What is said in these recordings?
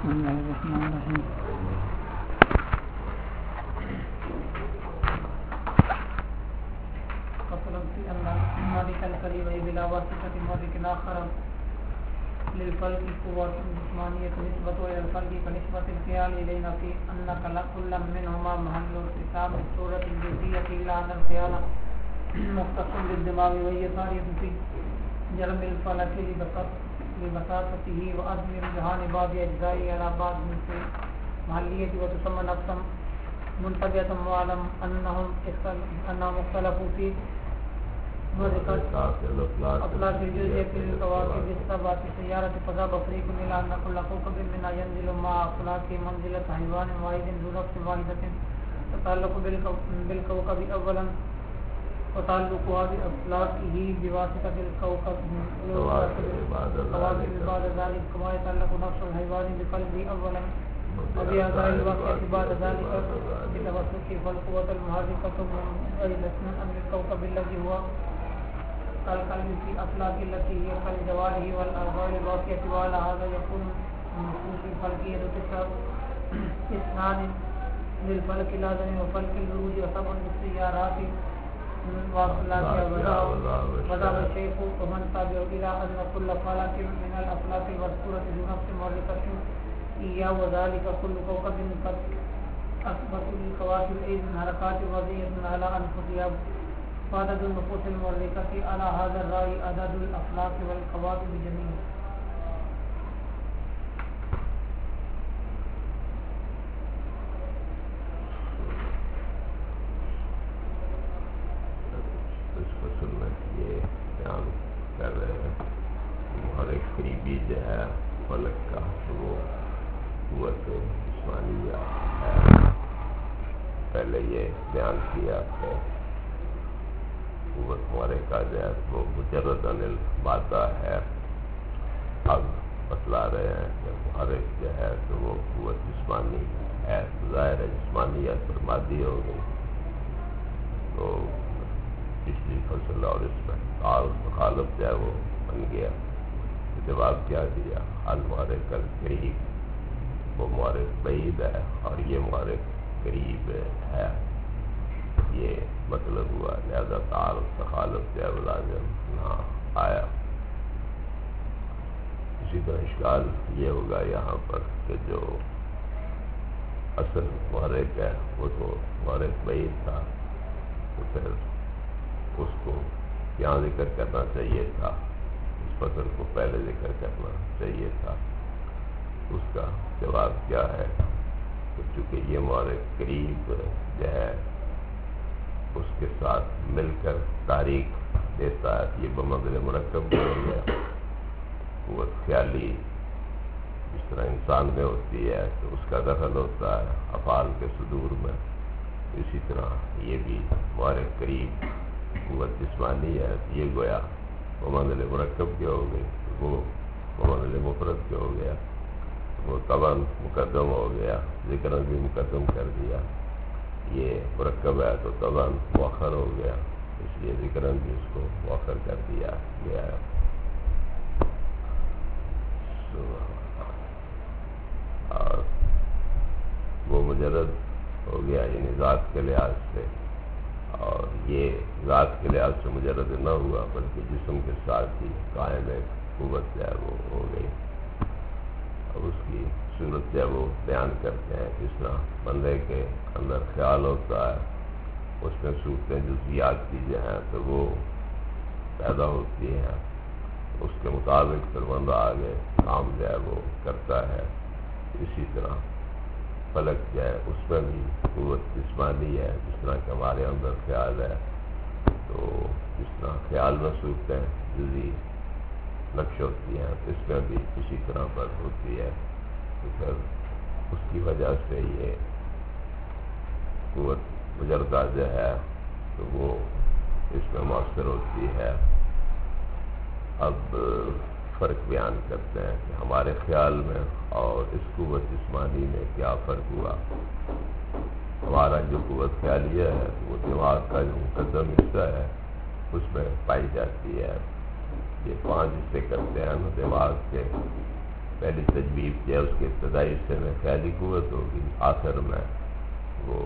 بسم الله الرحمن الرحيم. فصل في أن مالك الكريم بلا واسطة مالك آخر للفلك قوة جسمانية نسبة إلى الفلك كنسبة الخيال إلينا في أنك كل منهما محل ارتكاب الصورة الجزئية إلا أن الخيال مختص بالدماغ وهي طارئة في جرم الفلك لبساطته وعدم رجحان بعض أجزائه على بعض من محلية وتسمى نفسا منتبهة وعلم أنهم اختلفوا في أفلاك الجزء في الكواكب السبعة سيارة فضاء بفريق إلى أن كل كوكب منها ينزل مع أفلاك منزلة حيوان واحد ذو نفس واحدة تتعلق بالكوكب أولا وتعلقها بأفلاكه بواسطة الكوكب بعد ذلك كما يتعلق نفس الحيوان بقلبه أولا وبهذا الوقت بعد ذلك بتوسط فالقوة المحركة منزلة عن الكوكب الذي هو كالقلب في أفلاك التي هي كالجوارح والأرواح الباقية وعلى هذا يكون النصوص الفلكية اثنان للفلك الأعظم وفلك البروج وسبع للسيارات وأفلاك وذهب الشيخ ومن تابع إلى أن كل فلك من الأفلاك المذكورة بنفس محركة إياه وذلك كل كوكب قد أثبت الكواكب إذن حركات وضعية على أنفسها وعدد النفوس المحركة على هذا الرأي عدد الأفلاك والكواكب جميعا. اس فصل میں یہ بیان کر رہے ہیں محرک قریبی جو ہے فلک کا وہ قوت جسمانیہ ہے. پہلے یہ بیان کیا کہ قوت محرکہ جو ہے وہ مجرد عن المادہ ہے. اب بتلا رہے ہیں کہ محرک جو ہے تو وہ قوت جسمانی ہے. ظاہر ہے جسمانیت پر مادی ہو گئی. تو پچھلی فصل اور اس میں تعارض مخالف جو ہے وہ بن گیا. جواب کیا دیا؟ المحرک القریب وہ محرک بعید ہے اور یہ محرک قریب ہے. یہ مطلب ہوا. لہذا تعارض تخالف جو ہے وہ لازم نہ آیا. اسی طرح اشکال یہ ہوگا یہاں پر کہ جو اصل محرک ہے وہ تو محرک بعید تھا، تو پھر اس کو یہاں ذکر کرنا چاہیے تھا، اس فصل کو پہلے ذکر کرنا چاہیے تھا. اس کا جواب کیا ہے کہ چونکہ یہ محرک قریب جو ہے اس کے ساتھ مل کر تاریخ دیتا ہے. یہ بمبل مرکب ہو گیا. قوت خیالی جس طرح انسان میں ہوتی ہے تو اس کا دخل ہوتا ہے افعال کے صدور میں، اسی طرح یہ بھی محرک قریب قوت جسمانی ہے. یہ گویا بمبل مرکب کے ہو گئی، وہ بمبل مفرد کے ہو گیا. وہ طبعاً مقدم ہو گیا، ذکر بھی مقدم کر دیا. یہ مرکب ہے تو طبعاً مؤخر ہو گیا، اس لیے ذکر بھی اس کو مؤخر کر دیا گیا ہے. اور وہ مجرد ہو گیا یعنی ذات کے لحاظ سے، اور یہ ذات کے لحاظ سے مجرد نہ ہوا بلکہ جسم کے ساتھ ہی قائم ایک قوت جو ہے وہ ہو گئی. اب اس کی صورت جو ہے وہ بیان کرتے ہیں. جس طرح بندے کے اندر خیال ہوتا ہے اس میں صورتیں جزیات کی جو ہیں تو وہ پیدا ہوتی ہیں. اس کے مطابق پھر بندہ آگے کام جو ہے وہ کرتا ہے. اسی طرح فلک جو ہے اس میں بھی قوت جسمانی ہے. جس طرح کہ ہمارے اندر خیال ہے تو جس طرح خیال میں صورتیں جزی نقش ہوتی ہیں اس میں بھی اسی طرح پر ہوتی ہے. تو پھر اس کی وجہ سے یہ قوت مجردہ جو ہے تو وہ اس میں مؤثر ہوتی ہے. اب فرق بیان کرتے ہیں کہ ہمارے خیال میں اور اس قوت جسمانی میں کیا فرق ہوا. ہمارا جو قوت خیالیہ ہے وہ دماغ کا جو مقدم حصہ ہے اس میں پائی جاتی ہے. یہ 5 حصے کرتے ہیں دماغ کے. پہلی تجویز جو ہے اس کے ابتدائی حصے میں خیالی قوت ہوگی، آخر میں وہ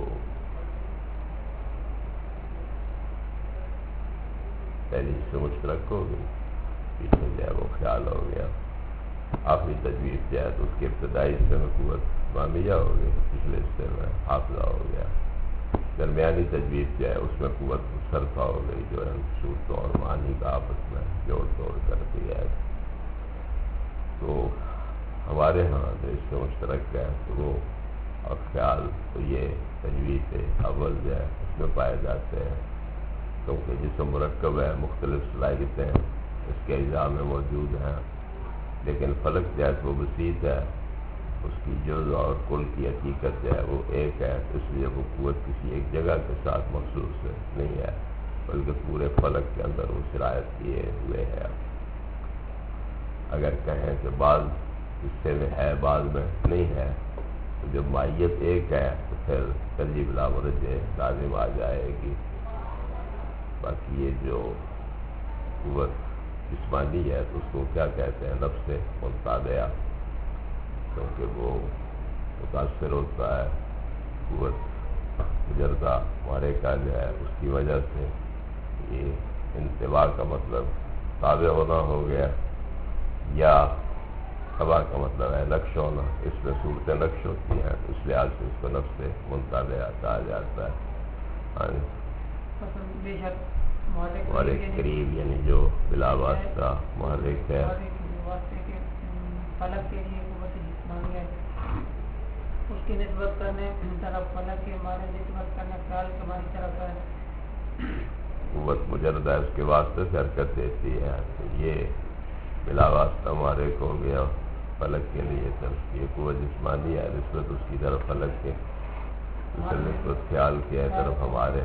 پہلی سے مشترک ہوگی، پیچھے جو ہے وہ خیال ہو گیا۔ آخری تجویز جو ہے تو اس کے ابتدائی حصے میں قوت بامیہ ہو گئی، پچھلے حصے میں حافظہ ہو گیا۔ درمیانی تجویز جو ہے اس میں قوت صرفہ ہو گئی، جو ہے صورتوں اور معنی کا آپس میں جوڑ توڑ کر دیا ہے۔ تو ہمارے ہاں جو اس سے مشترک ہے تو وہ اور خیال تو یہ تجویز اول جو ہے اس میں پائے جاتے ہیں، کیونکہ جسم مرکب ہے، مختلف صلاحیتیں اس کے اجزاء میں موجود ہیں، لیکن فلک جو ہے وہ بسیط ہے، اس کی جز اور کل کی حقیقت جو ہے وہ ایک ہے، اس لیے وہ قوت کسی ایک جگہ کے ساتھ مخصوص نہیں ہے، بلکہ پورے فلک کے اندر وہ سرایت کیے ہوئے ہے۔ اگر کہیں کہ بعض حصے میں ہے بعض میں نہیں ہے، تو جب ماہیت ایک ہے تو پھر ترجیح بلا مرجع لازم آ جائے گی۔ باقی یہ جو قوت جسمانی ہے تو اس کو کیا کہتے ہیں؟ نفس منطبعہ، کیونکہ وہ متاثر ہوتا ہے قوت مجردہ مارے کا جو ہے اس کی وجہ سے۔ یہ انتباہ کا مطلب تابع ہونا ہو گیا، یا تباہ کا مطلب ہے نقش ہونا، اس میں صورتیں نقش ہوتی ہیں، اس لحاظ سے اس کو نفس منطبعہ کہا جاتا ہے۔ بے شک محرک قریب یعنی جو بلا واسطہ محرک ہے، فلک کے لیے قوت جسمانی ہے، اس کی نسبت کرنے طرف فلک کے ہمارے نسبت کرنے خیال کے ہماری طرف ہے۔ قوت مجردہ اس کے واسطے سے حرکت دیتی ہے، تو یہ بلا واسطہ محرک ہو گیا فلک کے لیے، طرف یہ قوت جسمانی ہے نسبت اس کی طرف فلک کے، نسبت خیال کے طرف ہمارے۔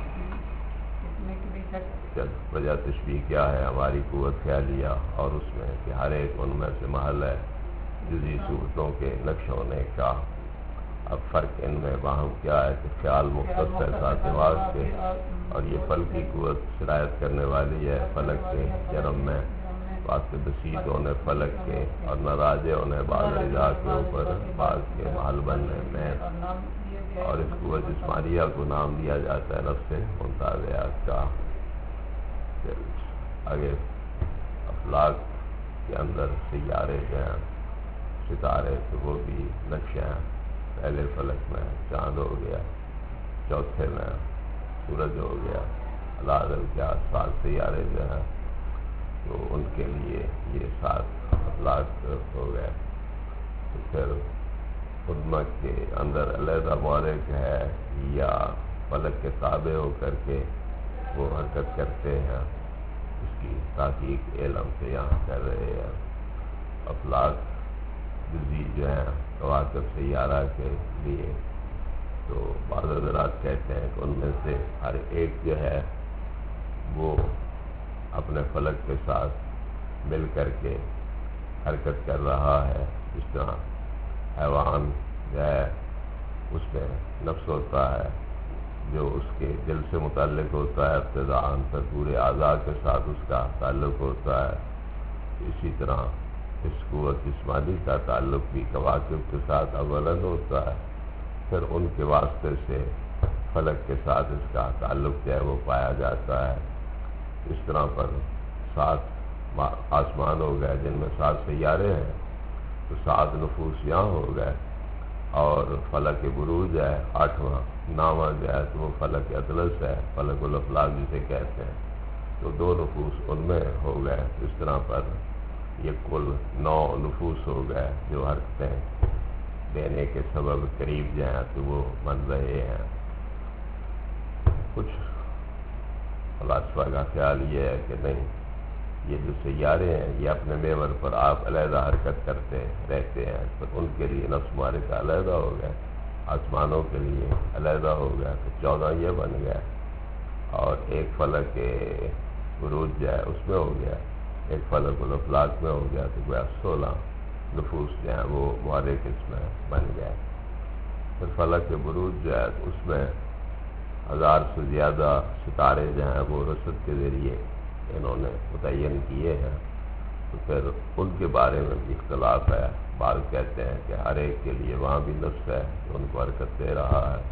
وجہ تشبیہ کیا ہے؟ ہماری قوت خیالیہ اور اس میں کہ ہر ایک ان میں سے محل ہے جزئی صورتوں کے نقش ہونے کا۔ اب فرق ان میں باہم کیا ہے کہ خیال مختص ہے ساتھ دماغ کے، اور یہ فلکی قوت سرایت کرنے والی ہے فلک کے جرم میں، واسطے بسیط ہونے فلک کے اور ناراضے ہونے بعض اجزاء کے اوپر بعض کے محل بننے میں، اور اس قوت جسمانیہ کو نام دیا جاتا ہے نفس منطبعہ کا۔ آگے افلاک کے اندر سیارے جو ہیں، ستارے، تو وہ بھی نقش ہیں۔ پہلے فلک میں چاند ہو گیا، چوتھے میں سورج ہو گیا، العدل کے آس پاس سیارے جو ہیں تو ان کے لیے یہ 7 افلاک ہو گئے۔ تو پھر خدمت کے اندر علیحدہ محرک ہے یا فلک کے تابع ہو کر کے وہ حرکت کرتے ہیں، اس کی تحقیق علم سے یہاں کر رہے ہیں۔ افلاک جزئی جو ہیں کواکب سیارہ کے لیے، تو بعض حضرات کہتے ہیں کہ ان میں سے ہر ایک جو ہے وہ اپنے فلک کے ساتھ مل کر کے حرکت کر رہا ہے۔ اس طرح حیوان جو ہے اس میں نفس ہوتا ہے جو اس کے دل سے متعلق ہوتا ہے ابتداءً، پھر پورے اعضاء کے ساتھ اس کا تعلق ہوتا ہے۔ اسی طرح اس قوت جسمانی کا تعلق بھی کواکب کے ساتھ اولاً ہوتا ہے، پھر ان کے واسطے سے فلک کے ساتھ اس کا تعلق جو ہے وہ پایا جاتا ہے۔ اس طرح پر 7 آسمان ہو گئے جن میں 7 سیارے ہیں، تو 7 نفوس یہاں ہو گئے، اور فلک بروج ہے 8واں نامہ جو ہے تو وہ فلک اطلس ہے، فلک الافلاک جسے کہتے ہیں، تو 2 نفوس ان میں ہو گئے۔ اس طرح پر یہ کل 9 نفوس ہو گئے جو حرکتیں دینے کے سبب قریب جو ہیں تو وہ بن رہے ہیں۔ کچھ فلاسفہ کا خیال یہ ہے کہ نہیں، یہ جو سیارے ہیں یہ اپنے محور پر آپ علیحدہ حرکت کرتے رہتے ہیں، تو ان کے لیے نفس محرکہ علیحدہ ہو گئے، آسمانوں کے لیے علیحدہ ہو گیا، تو 14 یہ بن گیا، اور ایک فلک بروج جو ہے اس میں ہو گیا، ایک فلک الافلاک میں ہو گیا، تو گویا 16 نفوس جو ہیں وہ محرک اس میں بن گئے۔ پھر فلک بروج جو ہے اس میں 1000 سے زیادہ ستارے جو ہیں وہ رصد کے ذریعے انہوں نے متعین کیے ہیں، تو پھر ان کے بارے میں بھی اختلاف ہے. بعض کہتے ہیں کہ ہر ایک کے لیے وہاں بھی نفس ہے تو ان کو حرکت دے رہا ہے.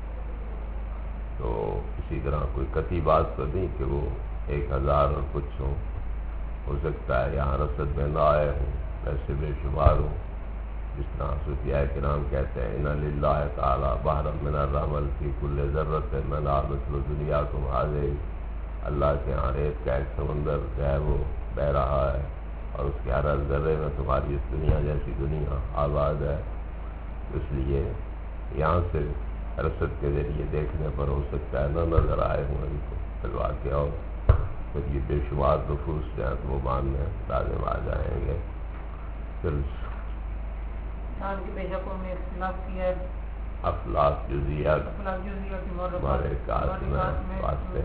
تو اسی طرح کوئی قطعی بات تو نہیں کہ وہ 1000 اور کچھ ہو سکتا ہے یہاں رصد میں نہ آئے ہوں، ایسے بے شمار ہوں. جس طرح صوفیاء کرام کہتے ہیں ان للہ تعالی بحرا من الرمل فی کل ذرۃ منها مثل دنیاکم هذه. اللہ کے ہاں ریت کا ایک سمندر جو ہے وہ بہ رہا ہے اور اس کے ہر ذرے میں تمہاری اس دنیا جیسی دنیا آباد ہے. اس لیے یہاں سے رصد کے ذریعے دیکھنے پر ہو سکتا ہے نہ نظر آئے ہوں ان کو فلوا کے، اور پھر یہ بے شمار نفوس جو ہیں تو وہ ماننے لازم آ جائیں گے. پھر کی بے شکوں میں اختلاف کیا ہے. افلاک جزیات ہمارے کاج میں واسطے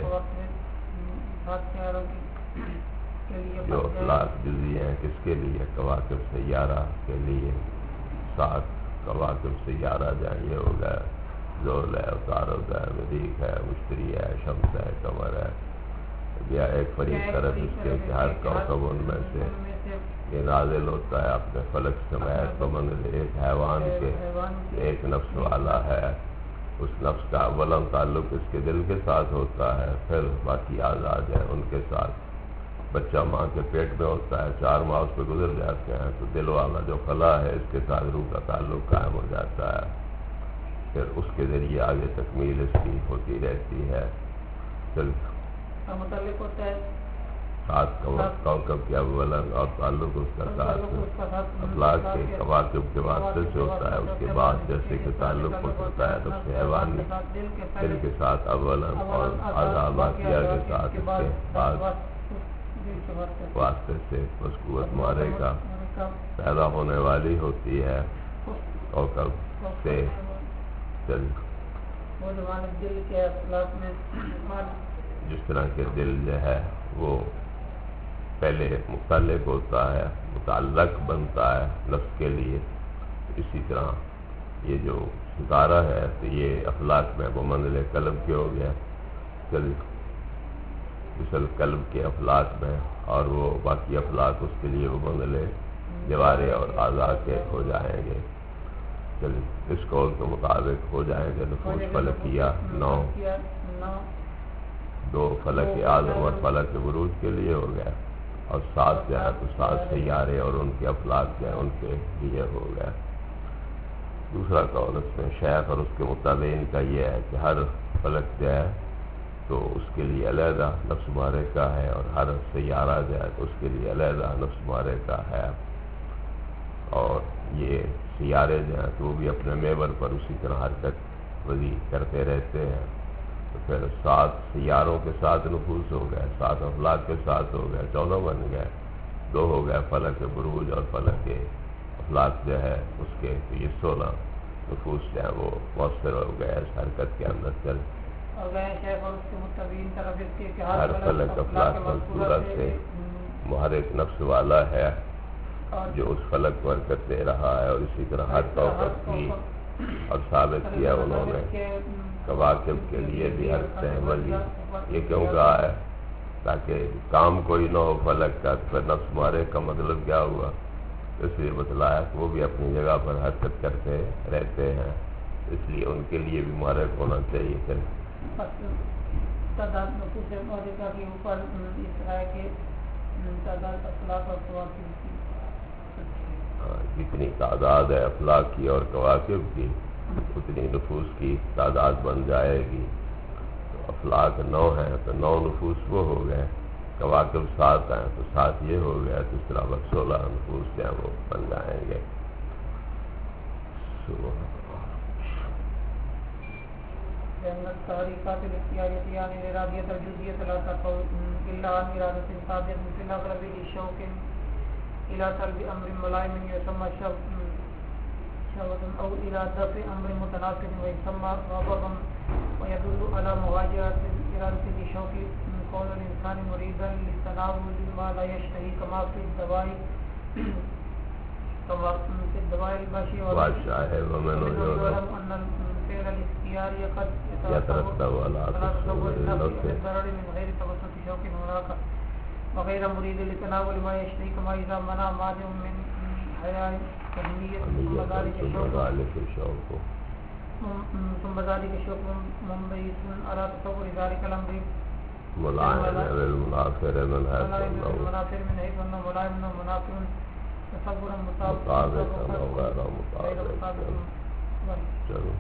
جو افلاک جزی ہیں کس کے لیے؟ کواکب سیارہ کے لیے. 7 کواکب سیارہ جہاں یہ ہو گیا زحل ہے، عطارد ہے، مریخ ہے، مشتری ہے، شمس ہے، قمر ہے. یا ایک فریق طرف اس کے کہ ہر کوکب ان میں سے یہ نازل ہوتا ہے اپنے فلک سمیت بمنزل ایک حیوان کے. ایک نفس والا ہے، اس نفس کا اولاً تعلق اس کے دل کے ساتھ ہوتا ہے، پھر باقی آزاد ہیں ان کے ساتھ. بچہ ماں کے پیٹ میں ہوتا ہے، 4 ماہ اس پہ گزر جاتے ہیں تو دل والا جو خلا ہے اس کے ساتھ روح کا تعلق قائم ہو جاتا ہے. پھر اس کے ذریعے آگے تکمیل اس کی ہوتی رہتی ہے. پھر متعلق ہوتا ہے 7 کوکب کے اولاً اور تعلق اس کا ساتھ افلاک کے کواکب کے واسطے سے ہوتا ہے. اس کے بعد جیسے کہ تعلق ہوتا ہے نفس حیوانی دل کے ساتھ اولاً اور اعضاء باقیہ کے ساتھ اس کے بعد واسطے سے اس قوت مارے کا پیدا ہونے والی ہوتی ہے کوکب سے. جس طرح کے دل جو ہے وہ پہلے متعلق ہوتا ہے، متعلق بنتا ہے نفس کے لیے، اسی طرح یہ جو ستارہ ہے تو یہ افلاک میں بمنزل قلب کے ہو گیا. مثل قلب کے افلاک میں، اور وہ باقی افلاک اس کے لیے بمنزل جوارے اور اعضاء کے ہو جائیں گے. اس قول کے مطابق ہو جائیں گے نفوس فلکیہ 9. 2 فلک اعظم اور فلک بروج کے لیے ہو گیا، اور 7 جو ہے تو 7 سیارے اور ان کے افلاک جو ہیں ان کے لیے ہو گیا. دوسرا قول اس میں شیخ اور اس کے متابعین کا یہ ہے کہ ہر فلک جو ہے تو اس کے لیے علیحدہ نفس مارے کا ہے، اور ہر سیارہ جو ہے تو اس کے لیے علیحدہ نفس مارے کا ہے. اور یہ سیارے جو ہیں تو وہ بھی اپنے محور پر اسی طرح حرکت وزی کرتے رہتے ہیں. تو پھر 7 سیاروں کے ساتھ نفوس ہو گئے، 7 افلاک کے ساتھ ہو گئے، 14 بن گئے. 2 ہو گئے فلک بروج اور فلک افلاک جو ہے اس کے، تو یہ 16 نفوس جو ہیں وہ مؤثر ہو گئے اس حرکت کے اندر. چل ہر فلک افلاک منصورہ سے محرک نفس والا ہے جو اس فلک کو حرکت دے رہا ہے. اور اسی طرح ہر کوکب کی، اور ثابت کیا انہوں نے کواکب کے لیے بھی حرکتیں ولی. یہ کیوں کہا ہے؟ تاکہ کام کوئی نہ ہو فلک کا، تو پھر نفس مارے کا مطلب کیا ہوا؟ اس لیے بتلایا کہ وہ بھی اپنی جگہ پر حرکت کرتے رہتے ہیں، اس لیے ان کے لیے بھی محرک ہونا چاہیے. پھر تعداد نفوس مالکہ کے اوپر اس طرح کے تعداد افلاک اور کواکب کی، جتنی تعداد ہے افلاک کی اور کواکب کی اتنی نفوس کی تعداد بن جائے گی. تو افلاک 9 ہیں تو 9 نفوس وہ ہو گئے، کواکب 7 ہیں تو 7 یہ ہو گیا. تو اس طرح بس 16 نفوس جو ہیں وہ بن جائیں گے. تحریکات الاختیاریت یعنی ارادیت الجزیت لا تقول الا عن ارادت ثابت مثل اغلب الشوق الى طلب امر ملائم يسمى شوق او الى دفع امر متناسب ويسمى غضبا ويدل على مغايرة ارادة الشوق كون الانسان مريدا لتناول ما لا يشتهي كما في الدواء البشي وباشا ومن ان الفعل الاختياري قد يترتب على تصور النفس الضرر من غير توسط شوق هناك وغير مريد لتناول ما يشتهي كما إذا منع مانع من حياء فهمية ثم ذلك الشوق منبيت على تصور ذلك الأمر المنافر من حيث أنه ملائم منافر تصورا مطابقا غير مطابق. چلو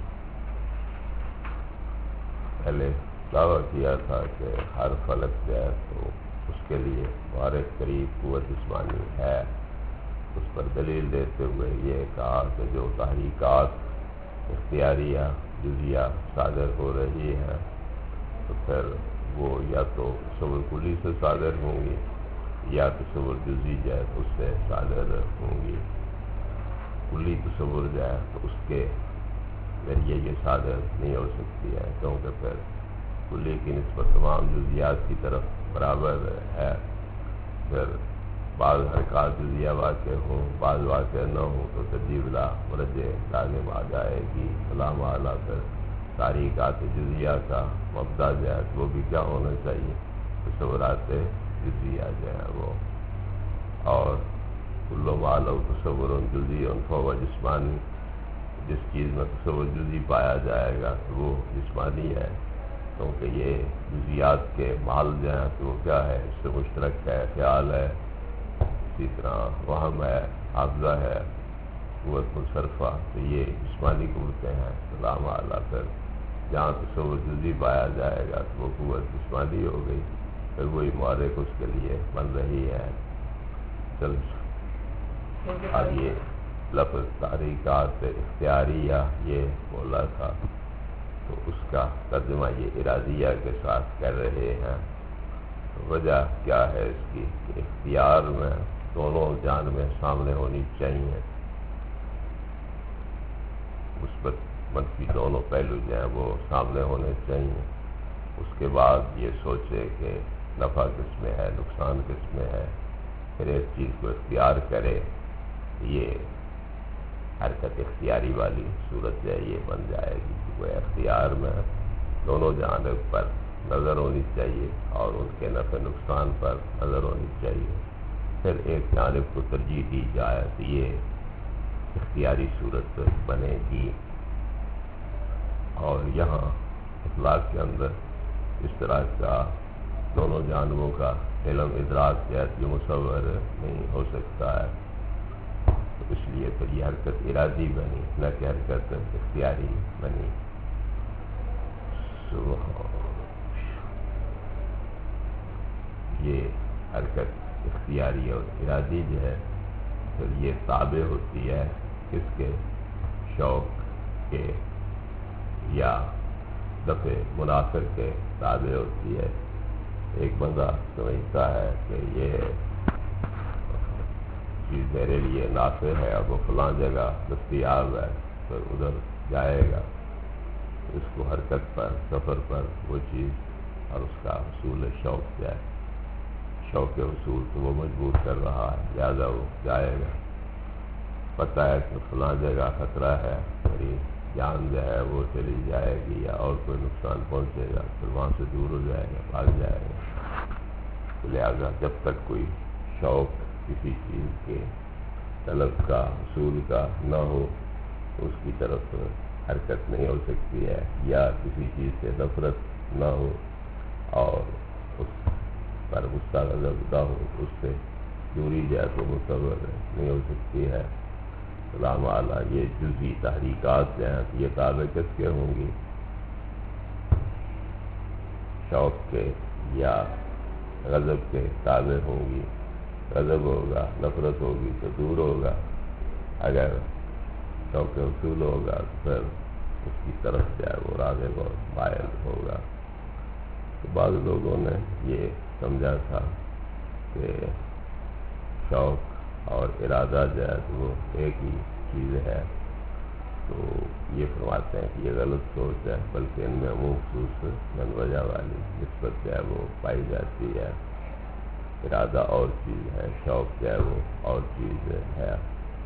پہلے دعویٰ کیا تھا کہ ہر فلک جو ہے تو اس کے لیے وارث قریب قوت جسمانی ہے. اس پر دلیل دیتے ہوئے یہ کہا کہ جو تحریکات اختیاریہ جزیہ صادر ہو رہی ہیں تو پھر وہ یا تو تصور کلی سے صادر ہوں گی یا تصور جزی جو ہے اس سے صادر ہوں گی. کلی تصور جو ہے تو اس کے ذریعے یہ صادر نہیں ہو سکتی ہے کیونکہ پھر کلی کی نسبت تمام جزیات کی طرف برابر ہے. پھر بعض حرکات جزیہ واقع ہوں بعض واقع نہ ہوں تو ترجیح لا مرجع لازم آ جائے گی. علام اعلیٰ پھر تحریکات جزیہ کا مبدا جو ہے وہ بھی کیا ہونا چاہیے تصورات جزیہ جو ہے وہ. اور کل ما لو تصور جزی فهو جسمانی، جس چیز میں تصور جزی پایا جائے گا تو وہ جسمانی ہے کیونکہ یہ جزیات کے محل جو ہیں تو وہ کیا ہے اس سے مشترک ہے، خیال ہے، اسی طرح وہم ہے، حافظہ ہے، قوت منصرفہ، تو یہ جسمانی قوتیں ہیں. علامہ اعلیٰ پھر جہاں تصور جزی پایا جائے گا تو وہ قوت جسمانی ہو گئی، پھر وہی محرک اس کے لیے بن رہی ہے. چل اب یہ لفظ تحریکات اختیاریہ یہ بولا تھا تو اس کا ترجمہ یہ ارادیہ کے ساتھ کر رہے ہیں. وجہ کیا ہے اس کی کہ اختیار میں دونوں جانبیں سامنے ہونی چاہیے، مثبت منفی دونوں پہلو جو ہیں وہ سامنے ہونے چاہیے. اس کے بعد یہ سوچے کہ نفع کس میں ہے نقصان کس میں ہے، پھر ایک چیز کو اختیار کرے. یہ حرکت اختیاری والی صورت جو ہے یہ بن جائے گی. وہ اختیار میں دونوں جانب پر نظر ہونی چاہیے اور ان کے نفع نقصان پر نظر ہونی چاہیے. پھر ایک جانب کو ترجیح دی جائے تو یہ اختیاری صورت بنے گی. اور یہاں اطلاق کے اندر اس طرح کا دونوں جانبوں کا علم ادراک جو مصور نہیں ہو سکتا ہے، تو اس لیے پھر یہ حرکت ارادی بنی نہ کہ حرکت اختیاری بنی. یہ حرکت اختیاری اور ارادی جو ہے پھر یہ تابع ہوتی ہے کس کے، شوق کے یا دفع منافر کے تابع ہوتی ہے. ایک بندہ سمجھتا ہے کہ یہ چیز میرے لیے نافع ہے اور وہ فلاں جگہ دستیاب ہے تو ادھر جائے گا. اس کو حرکت پر سفر پر وہ چیز اور اس کا حصول شوق جائے، شوق کے حصول تو وہ مجبور کر رہا ہے لہٰذا وہ جائے گا. پتہ ہے کہ فلاں جگہ خطرہ ہے، میری جان جو ہے وہ چلی جائے گی یا اور کوئی نقصان پہنچے گا، پھر وہاں سے دور ہو جائے گا، بھاگ جائے گا. لہٰذا جب تک کوئی شوق کسی چیز کے طلب کا حصول کا نہ ہو اس کی طرف حرکت نہیں ہو سکتی ہے، یا کسی چیز سے نفرت نہ ہو اور اس پر غصہ غضب نہ ہو اس سے دوری جائے تو متصور نہیں ہو سکتی ہے. علامہ اعلیٰ یہ جزئی تحریکات جو ہیں یہ تابع کس کے ہوں گی، شوق کے یا غضب کے تابع ہوں گی. غضب ہوگا نفرت ہوگی تو دور ہوگا، اگر شوق حصول ہوگا تو پھر اس کی طرف جائے وہ راغب اور مائل ہوگا. تو بعض لوگوں نے یہ سمجھا تھا کہ شوق اور ارادہ جو ہے تو وہ ایک ہی چیز ہے. تو یہ فرماتے ہیں کہ یہ غلط سوچ ہے، بلکہ ان میں مخصوص من وجہ والی نسبت جو ہے وہ پائی جاتی ہے. ارادہ اور چیز ہے، شوق جو ہے وہ اور چیز ہے.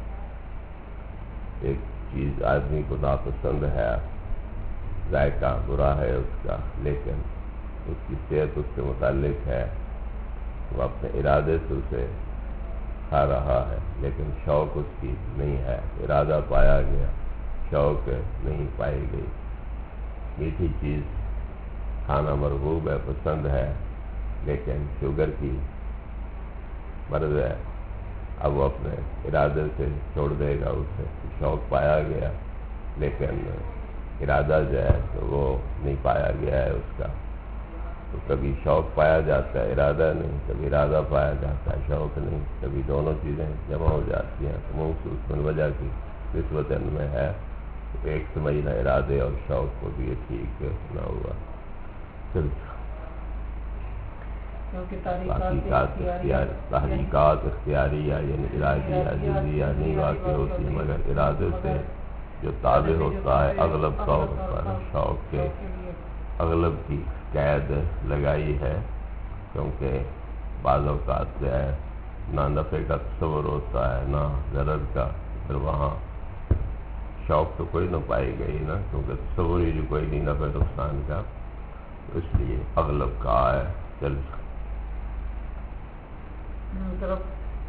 ایک چیز آدمی کو ناپسند ہے، ذائقہ برا ہے اس کا، لیکن اس کی صحت اس سے متعلق ہے وہ اپنے ارادے سے اسے کھا رہا ہے، لیکن شوق اس کی نہیں ہے، ارادہ پایا گیا، شوق نہیں پائی گئی۔ میٹھی چیز کھانا مرغوب ہے، پسند ہے، لیکن شوگر کی مرض ہے، اب وہ اپنے ارادے سے چھوڑ دے گا اسے۔ شوق پایا گیا لیکن ارادہ جو ہے تو وہ نہیں پایا گیا ہے اس کا۔ تو کبھی شوق پایا جاتا ہے، ارادہ نہیں، کبھی ارادہ پایا جاتا ہے، شوق نہیں، کبھی دونوں چیزیں جمع ہو جاتی ہیں۔ تو محسوس من وجہ کی نسبت ان میں ہے، تو ایک سمجھنا ارادے اور شوق کو بھی یہ ٹھیک نہ ہوا۔ تحریکات اختیاریہ یعنی ارادیہ جزیہ نہیں واقع ہوتی مگر ارادے سے جو تابع ہوتا ہے اغلب طور پر شوق کے اغلب کی قید لگائی ہے، کیونکہ بعض اوقات جو ہے نہ نفع کا تصور ہوتا ہے نہ ضرر کا، پھر وہاں شوق تو کوئی نہ پائی گئی نا، کیونکہ تصور ہی جو کوئی نہیں نفع نقصان کا، اس لیے اغلب کا ہے۔ طرف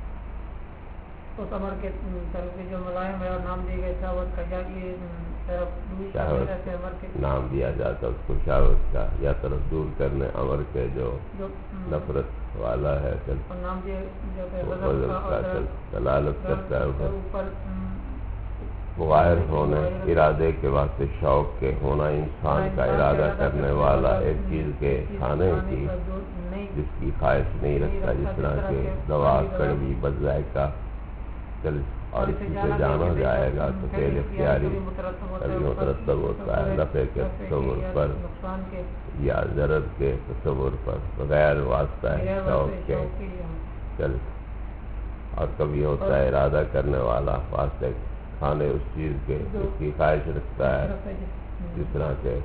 اس امر کے طرف جو ملائم ہے اور نام دیے گئے شہوت کا، یا یہ طرف شہوت نام دیا جاتا اس کو شہوت کا، یا طرف دور کرنے امر کے جو نفرت والا ہے، نام دیا دلالت کرتا ہے اوپر مغایر ہونے ارادے کے واسطے شوق کے ہونا، انسان کا ارادہ کرنے والا ایک چیز کے کھانے کی جس کی خواہش نہیں رکھتا، جس طرح کے دوا کڑوی بد ذائقہ اور اسی سے جانا جائے گا تو فعل اختیاری کبھی مترتب ہوتا ہے نفع کے تصور پر یا ضرر کے تصور پر، بغیر واسطہ ہے شوق کے اور کبھی ہوتا ہے ارادہ کرنے والا واسطے کھانے اس چیز کے جس کی خواہش رکھتا ہے، جس طرح کے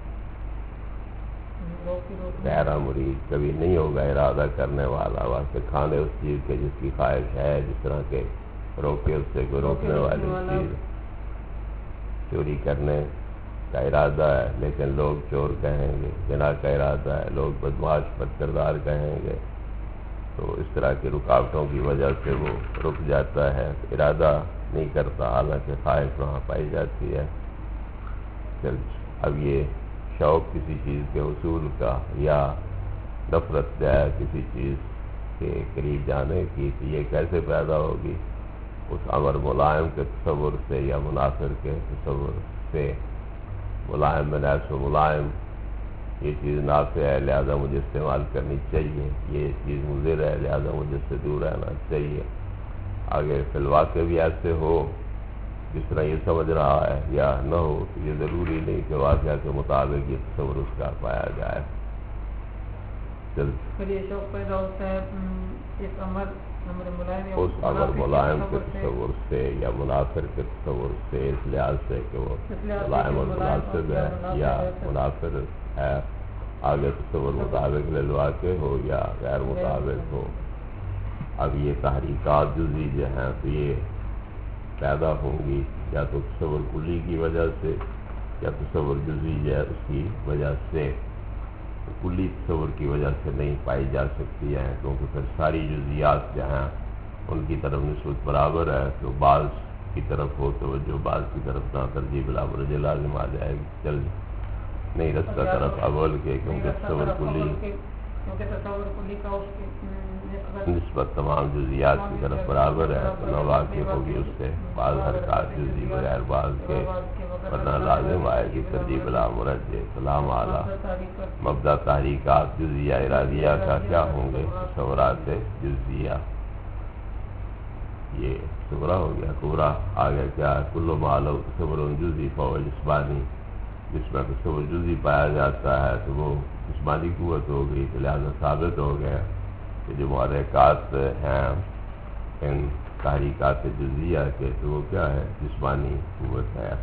غیر مرید کبھی نہیں ہوگا ارادہ کرنے والا واسطے کھانے اس چیز کے جس کی خواہش ہے، جس طرح کے روکے اس سے کوئی روکنے والی چیز۔ چوری کرنے کا ارادہ ہے لیکن لوگ چور کہیں گے، زنا کا ارادہ ہے لوگ بدمعاش بد کردار کہیں گے، تو اس طرح کی رکاوٹوں کی وجہ سے وہ رک جاتا ہے، ارادہ نہیں کرتا، حالانکہ خواہش وہاں پائی جاتی ہے۔ اب یہ شوق کسی چیز کے حصول کا یا نفرت ہے کسی چیز کے قریب جانے کی، کہ یہ کیسے پیدا ہوگی؟ اس امر ملائم کے تصور سے یا منافر کے تصور سے۔ ملائم میں نفس و ملائم، یہ چیز نافع ہے لہذا مجھے استعمال کرنی چاہیے، یہ چیز مضر ہے لہذا مجھے اس سے دور رہنا چاہیے۔ آگے فی الواقع بھی ایسے ہو جس طرح یہ سمجھ رہا ہے یا نہ ہو، تو یہ ضروری نہیں کہ واقعہ کے مطابق یہ تصور اس کا پایا جائے۔ پھر یہ شوق پیدا ہوتا ہے اس امر ملائم کے تصور سے یا منافر کے تصور سے، اس لحاظ سے کہ وہ ملائم اور مناسب ہے یا منافر ہے، آگے تصور مطابق للواقع ہو یا غیر مطابق ہو۔ اب یہ تحریکات جزئی جو ہیں تو یہ پیدا ہوں گی یا تو تصور کلی کی وجہ سے یا تصور جزئی جو ہے اس کی وجہ سے۔ کلی تصور کی وجہ سے نہیں پائی جا سکتی ہے، کیونکہ پھر ساری جزیات جو ہیں ان کی طرف نسبت برابر ہے، تو بعض کی طرف ہو توجہ بعض کی طرف نہ ترجیح بلا برجہ لازم آ جائے گی، چل نہیں رستہ طرف اول کے، کیونکہ تصور کلی نسبت تمام جزیات کی طرف برابر ہے، تو نہ واقع ہوگی اس سے بعض حرکات جزئی بغیر بعض کے، ورنہ لازم آئے گی ترجیح بلا مرجع۔ سلام اعلیٰ مبدا تحریکات جزیہ ارادیہ کا کیا ہوں گے؟ تصورات جزیہ، یہ صغرا ہو گیا، کبرا آگے کیا ہے؟ کل معلوم تصور جزئی فهو جسمانی، جس میں تصور جزئی پایا جاتا ہے تو وہ جسمانی قوت ہو گئی، تو لہذا ثابت ہو گیا کہ جو محرکات ہیں ان تحریکات جزیہ کے تو وہ کیا ہے؟ جسمانی قوت ہے۔